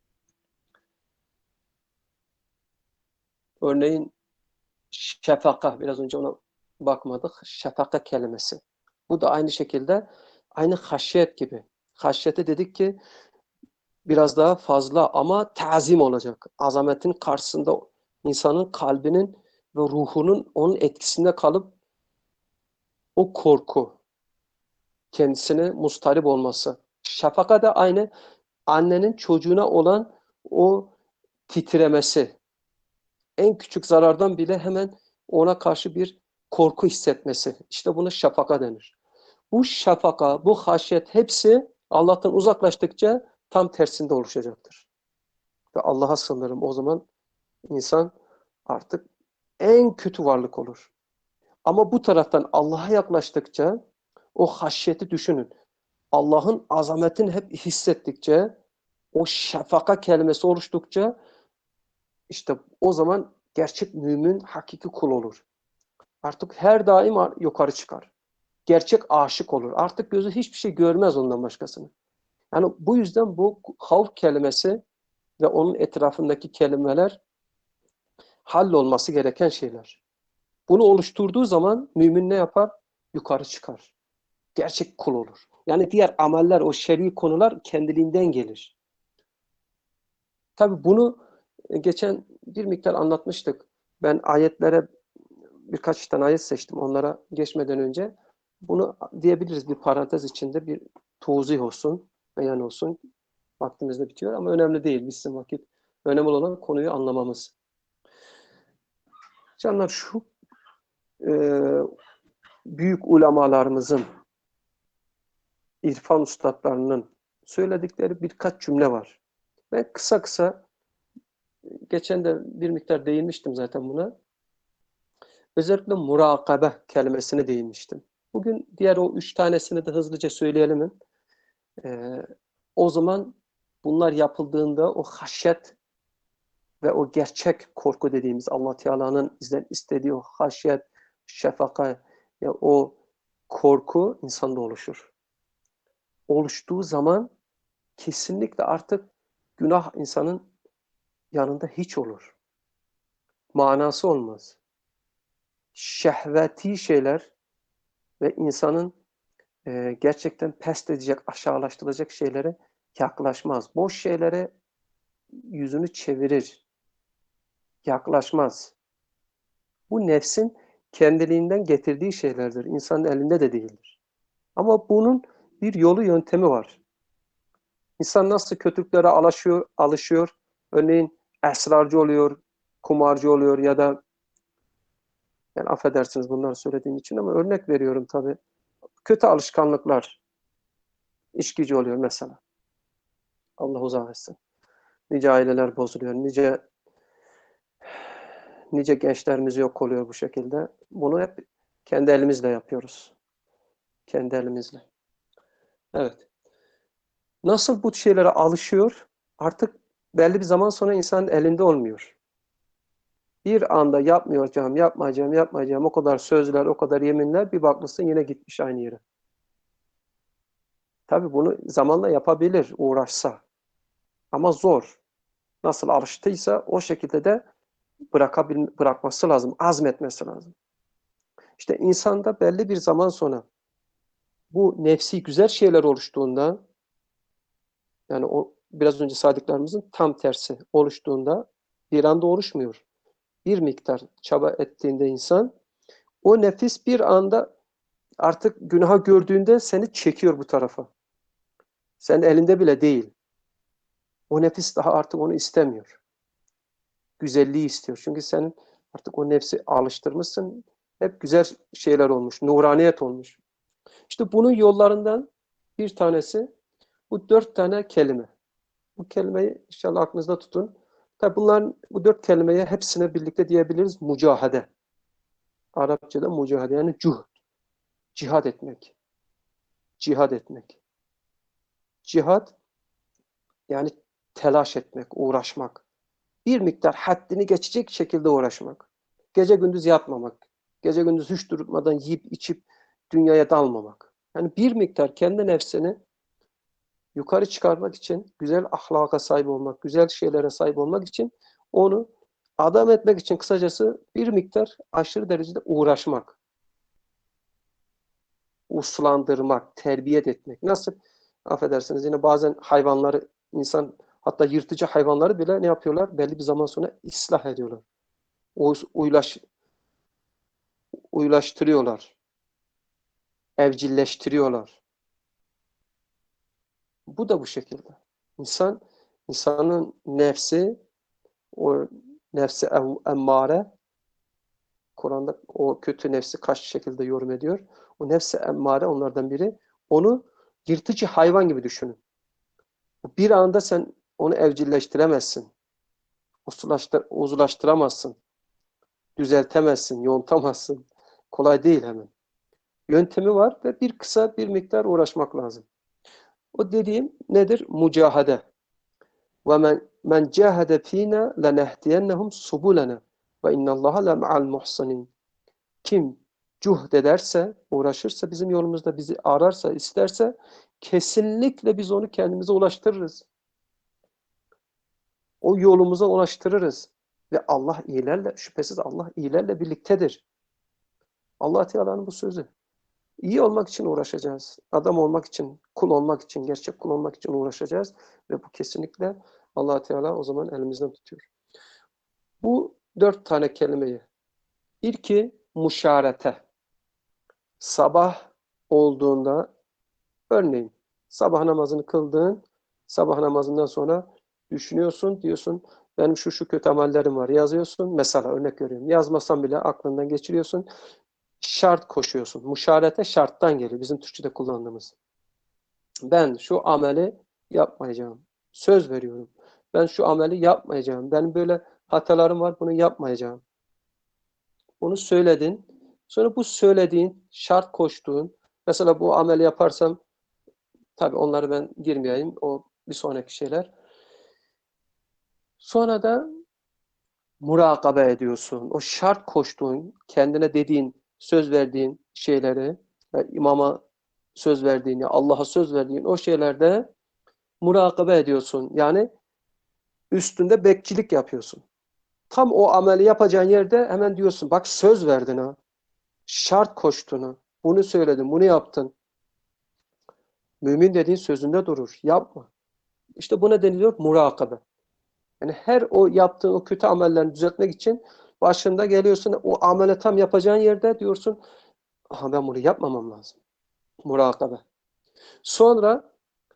örneğin şefaka biraz önce ona bakmadık. Şefaka kelimesi. Bu da aynı şekilde aynı haşyet gibi. Haşyete dedik ki biraz daha fazla ama tazim olacak. Azametin karşısında insanın kalbinin ve ruhunun onun etkisinde kalıp o korku kendisine mustarip olması. Şefaka da aynı annenin çocuğuna olan o titremesi. En küçük zarardan bile hemen ona karşı bir korku hissetmesi. İşte buna şefaka denir. Bu şefaka, bu haşyet hepsi Allah'tan uzaklaştıkça tam tersinde oluşacaktır. Ve Allah'a sığınırım. O zaman insan artık en kötü varlık olur. Ama bu taraftan Allah'a yaklaştıkça o haşyeti düşünün. Allah'ın azametini hep hissettikçe, o şefaka kelimesi oluştukça işte o zaman gerçek mümin, hakiki kul olur. Artık her daim yukarı çıkar. Gerçek aşık olur. Artık gözü hiçbir şey görmez ondan başkasını. Yani bu yüzden bu havf kelimesi ve onun etrafındaki kelimeler hallolması gereken şeyler. Bunu oluşturduğu zaman mümin ne yapar? Yukarı çıkar. Gerçek kul olur. Yani diğer ameller, o şer'i konular kendiliğinden gelir. Tabii bunu geçen bir miktar anlatmıştık. Ben ayetlere birkaç tane ayet seçtim onlara geçmeden önce. Bunu diyebiliriz bir parantez içinde bir tuzih olsun, beyan olsun. vaktimiz de bitiyor ama önemli değil. Bitsin vakit. Önemli olan konuyu anlamamız. Canlar şu e, büyük ulemalarımızın, irfan üstadlarının söyledikleri birkaç cümle var. Ben kısa kısa, geçen de bir miktar değinmiştim zaten buna. Özellikle murakabe kelimesine değinmiştim. Bugün diğer o üç tanesini de hızlıca söyleyelim. Ee, o zaman bunlar yapıldığında o haşyet ve o gerçek korku dediğimiz Allah Teala'nın bizden istediği o haşyet, şefaka, ya o korku insanda oluşur. Oluştuğu zaman kesinlikle artık günah insanın yanında hiç olur. Manası olmaz. Şehveti şeyler ve insanın e, gerçekten pest edecek, aşağılaştıracak şeylere yaklaşmaz. Boş şeylere yüzünü çevirir. Yaklaşmaz. Bu nefsin kendiliğinden getirdiği şeylerdir. İnsanın elinde de değildir. Ama bunun bir yolu, yöntemi var. İnsan nasıl kötülüklere alışıyor, alışıyor. Örneğin esrarcı oluyor, kumarcı oluyor ya da, yani affedersiniz bunları söylediğim için ama örnek veriyorum tabii. Kötü alışkanlıklar, içkici oluyor mesela. Allah uzak etsin. Nice aileler bozuluyor. Nice nice gençlerimiz yok oluyor bu şekilde. Bunu hep kendi elimizle yapıyoruz. Kendi elimizle. Evet. Nasıl bu şeylere alışıyor? Artık belli bir zaman sonra insanın elinde olmuyor. Bir anda yapmayacağım, yapmayacağım, yapmayacağım o kadar sözler, o kadar yeminler, bir bakmışsın yine gitmiş aynı yere. Tabii bunu zamanla yapabilir, uğraşsa. Ama zor. Nasıl alıştıysa o şekilde de bırakabil bırakması lazım, azmetmesi lazım. İşte insanda belli bir zaman sonra bu nefsi güzel şeyler oluştuğunda, yani o biraz önce saydıklarımızın tam tersi oluştuğunda, bir anda oluşmuyor. Bir miktar çaba ettiğinde insan, o nefis bir anda artık günaha gördüğünde seni çekiyor bu tarafa. Senin elinde bile değil. O nefis daha artık onu istemiyor. Güzelliği istiyor. Çünkü sen artık o nefsi alıştırmışsın. Hep güzel şeyler olmuş. Nuraniyet olmuş. İşte bunun yollarından bir tanesi bu dört tane kelime. Bu kelimeyi inşallah aklınızda tutun. Tabi bunların, bu dört kelimeye hepsine birlikte diyebiliriz. Mücahede. Arapçada mücahede yani cuh. Cihad etmek. Cihad etmek. Cihad yani telaş etmek, uğraşmak. Bir miktar haddini geçecek şekilde uğraşmak. Gece gündüz yatmamak. Gece gündüz hiç durmadan yiyip içip dünyaya dalmamak. Yani bir miktar kendi nefsini yukarı çıkarmak için, güzel ahlaka sahip olmak, güzel şeylere sahip olmak için onu adam etmek için kısacası bir miktar aşırı derecede uğraşmak. Uslandırmak, terbiye etmek. Nasıl? Affedersiniz yine bazen hayvanları, insan hatta yırtıcı hayvanları bile ne yapıyorlar? Belli bir zaman sonra ıslah ediyorlar. Uylaş, uylaştırıyorlar. Evcilleştiriyorlar. Bu da bu şekilde. İnsan, insanın nefsi, o nefsi emmare, Kur'an'da o kötü nefsi kaç şekilde yorum ediyor. O nefsi emmare onlardan biri. Onu yırtıcı hayvan gibi düşünün. Bir anda sen onu evcilleştiremezsin. Usulaştır, uzlaştıramazsın. Düzeltemezsin, yontamazsın. Kolay değil hemen. Yöntemi var ve bir kısa bir miktar uğraşmak lazım. O dediğim nedir? Mücahede. Ve men men cahede fina lenehdiyennehum subulana ve innallaha la ma'al muhsinin. Kim cuhd ederse, uğraşırsa, bizim yolumuzda bizi ararsa, isterse kesinlikle biz onu kendimize ulaştırırız. O yolumuza ulaştırırız. Ve Allah iyilerle, şüphesiz Allah iyilerle birliktedir. Allah Teala'nın bu sözü. İyi olmak için uğraşacağız. Adam olmak için, kul olmak için, gerçek kul olmak için uğraşacağız. Ve bu kesinlikle Allah Teala o zaman elimizden tutuyor. Bu dört tane kelimeyi. İlki muşarete. Sabah olduğunda, örneğin sabah namazını kıldığın, Sabah namazından sonra düşünüyorsun, diyorsun benim şu şu kötü amellerim var. Yazıyorsun. Mesela örnek veriyorum. Yazmasan bile aklından geçiriyorsun. Şart koşuyorsun. Muşarete şarttan geliyor. Bizim Türkçe'de kullandığımız. Ben şu ameli yapmayacağım. Söz veriyorum. Ben şu ameli yapmayacağım. Benim böyle hatalarım var. Bunu yapmayacağım. Bunu söyledin. Sonra bu söylediğin, şart koştuğun, mesela bu ameli yaparsam, tabii onları ben girmeyeyim. O bir sonraki şeyler. Sonra da murakabe ediyorsun. O şart koştuğun, kendine dediğin, söz verdiğin şeyleri, yani imama söz verdiğini, Allah'a söz verdiğin o şeylerde murakabe ediyorsun. Yani üstünde bekçilik yapıyorsun. Tam o ameli yapacağın yerde hemen diyorsun, bak söz verdin ha. Şart koştun ha. Bunu söyledin, bunu yaptın. Mümin dediğin sözünde durur. Yapma. İşte buna deniliyor murakabe. Yani her o yaptığın o kötü amellerini düzeltmek için başında geliyorsun, o ameli tam yapacağın yerde diyorsun, aha ben bunu yapmamam lazım. Murakabe. Sonra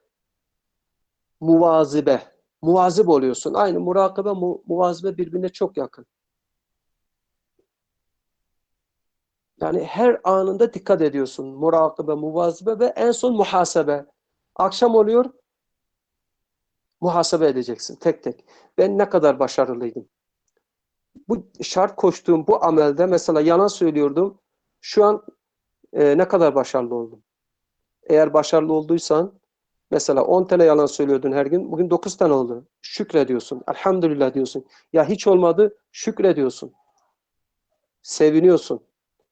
muvazibe. Muvazip oluyorsun. Aynı murakabe, mu muvazibe birbirine çok yakın. Yani her anında dikkat ediyorsun. Murakabe, muvazibe ve en son muhasebe. Akşam oluyor, muhasebe edeceksin tek tek. Ben ne kadar başarılıydım? Bu şart koştuğum bu amelde mesela yalan söylüyordum. Şu an e, ne kadar başarılı oldum? Eğer başarılı olduysan mesela on tane yalan söylüyordun her gün. Bugün dokuz tane oldu. Şükrediyorsun. Elhamdülillah diyorsun. Ya hiç olmadı, şükrediyorsun. Seviniyorsun.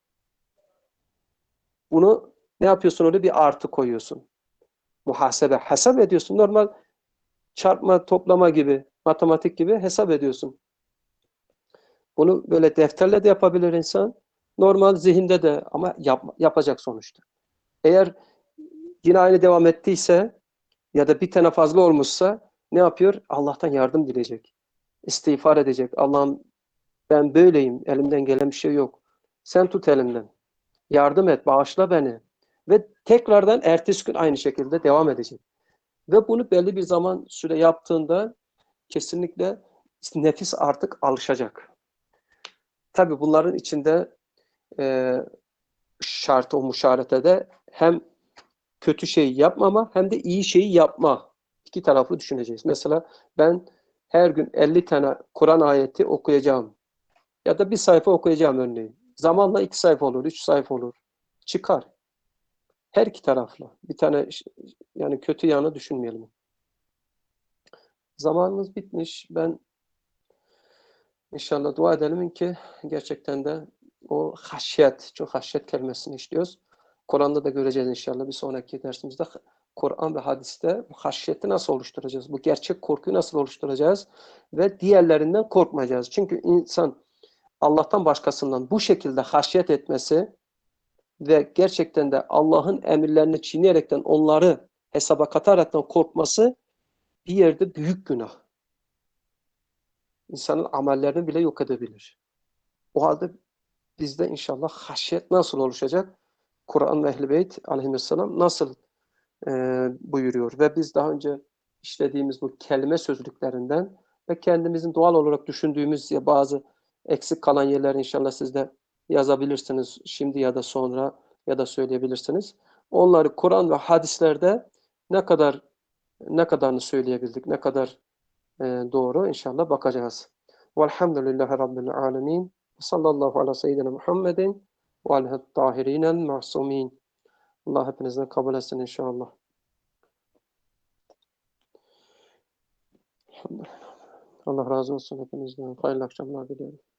Bunu ne yapıyorsun? Orada bir artı koyuyorsun. Muhasebe. Hesap ediyorsun. Normal çarpma, toplama gibi, matematik gibi hesap ediyorsun. Bunu böyle defterle de yapabilir insan. Normal zihinde de ama yap, yapacak sonuçta. Eğer yine aynı devam ettiyse ya da bir tane fazla olmuşsa ne yapıyor? Allah'tan yardım dileyecek. İstiğfar edecek. Allah'ım ben böyleyim. Elimden gelen bir şey yok. Sen tut elimden. Yardım et. Bağışla beni. Ve tekrardan ertesi gün aynı şekilde devam edecek. Ve bunu belli bir zaman süre yaptığında kesinlikle nefis artık alışacak. Tabii bunların içinde e, şart o müşaretede hem kötü şeyi yapmama hem de iyi şeyi yapma. İki taraflı düşüneceğiz. Mesela ben her gün elli tane Kur'an ayeti okuyacağım. Ya da bir sayfa okuyacağım örneğin. Zamanla iki sayfa olur, üç sayfa olur. Çıkar. Her iki taraflı. Bir tane yani kötü yanı düşünmeyelim. Zamanımız bitmiş. Ben inşallah dua edelim ki gerçekten de o haşyet, çok haşyet kelimesini işliyoruz. Kur'an'da da göreceğiz inşallah bir sonraki dersimizde. Kur'an ve hadiste bu haşyeti nasıl oluşturacağız? Bu gerçek korkuyu nasıl oluşturacağız? Ve diğerlerinden korkmayacağız. Çünkü insan Allah'tan başkasından bu şekilde haşyet etmesi ve gerçekten de Allah'ın emirlerini çiğneyerekten onları hesaba kataraktan korkması bir yerde büyük günah. İnsanın amellerini bile yok edebilir. O halde bizde inşallah haşyet nasıl oluşacak? Kur'an ve Ehl-i Beyt aleyhisselam nasıl e, buyuruyor? Ve biz daha önce işlediğimiz bu kelime sözlüklerinden ve kendimizin doğal olarak düşündüğümüz ya bazı eksik kalan yerler inşallah siz de yazabilirsiniz. Şimdi ya da sonra ya da söyleyebilirsiniz. Onları Kur'an ve hadislerde ne kadar ne kadarını söyleyebildik, ne kadar e, doğru inşallah bakacağız. Velhamdülillahi Rabbil alemin. Sallallahu ala seyyidina Muhammedin ve aleyhi tahirinel masumin. Allah hepinizden kabul etsin inşallah. Allah razı olsun hepinizden. Hayırlı akşamlar diliyorum.